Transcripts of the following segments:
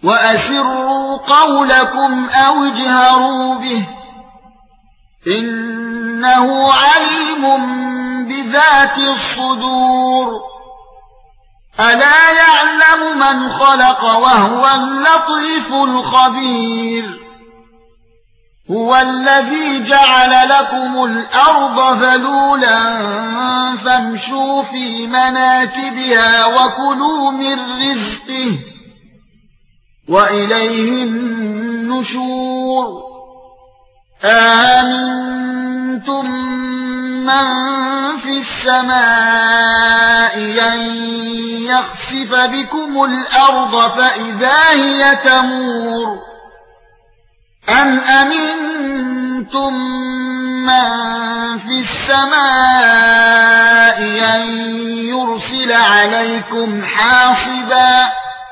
وأسروا قولكم أو اجهروا به إنه عليم بذات الصدور ألا يعلم من خلق وهو اللطيف الخبير هو الذي جعل لكم الأرض ذلولا فامشوا في مناكبها وكلوا من رزقه وإليه النشور أأمنتم من في السماء أن يخسف بكم الأرض فإذا هي تمور أم أمنتم من في السماء أن يرسل عليكم حاصبا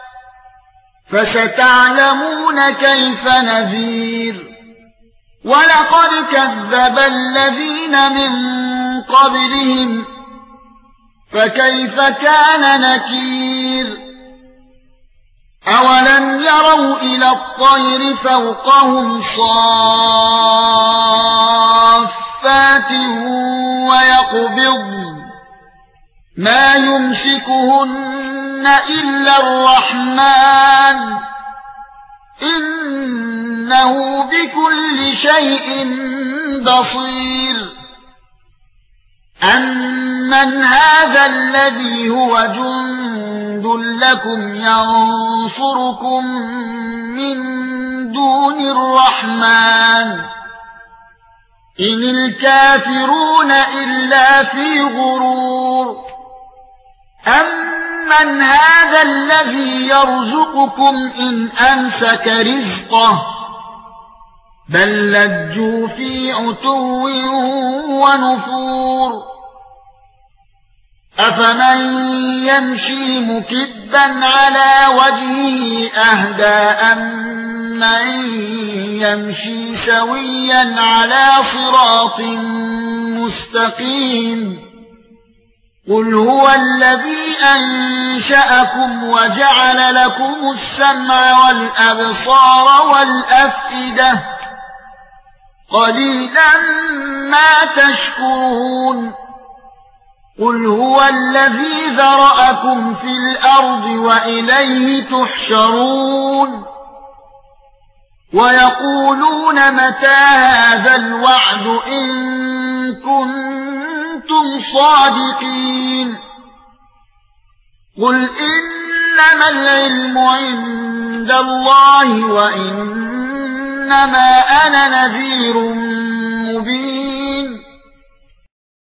فستعلمون كيف نذير ولقد كذب الذين من قبلهم فكيف كان نكير أولم يروا إلى الطير فوقهم صافات ويقبضن ما يمسكهن إلا الرحمن إنه بكل شيء بصير أمن هذا الذي هو جند لكم ينصركم من دون الرحمن إن الكافرون إلا في غرور أمن هذا الذي يرزقكم إن أمسك رزقه بل لجوا في عتو ونفور أفمن يمشي مكبا على وجهه أهدى أمن يمشي سويا على صراط مستقيم قل هو الذي أنشأكم وجعل لكم السمع والأبصار والأفئدة قليلا ما تشكرون قل هو الذي ذرأكم في الأرض وإليه تحشرون ويقولون متى هذا الوعد إن كنتم صادقين قل إنما العلم عند الله وإنما أنا نذير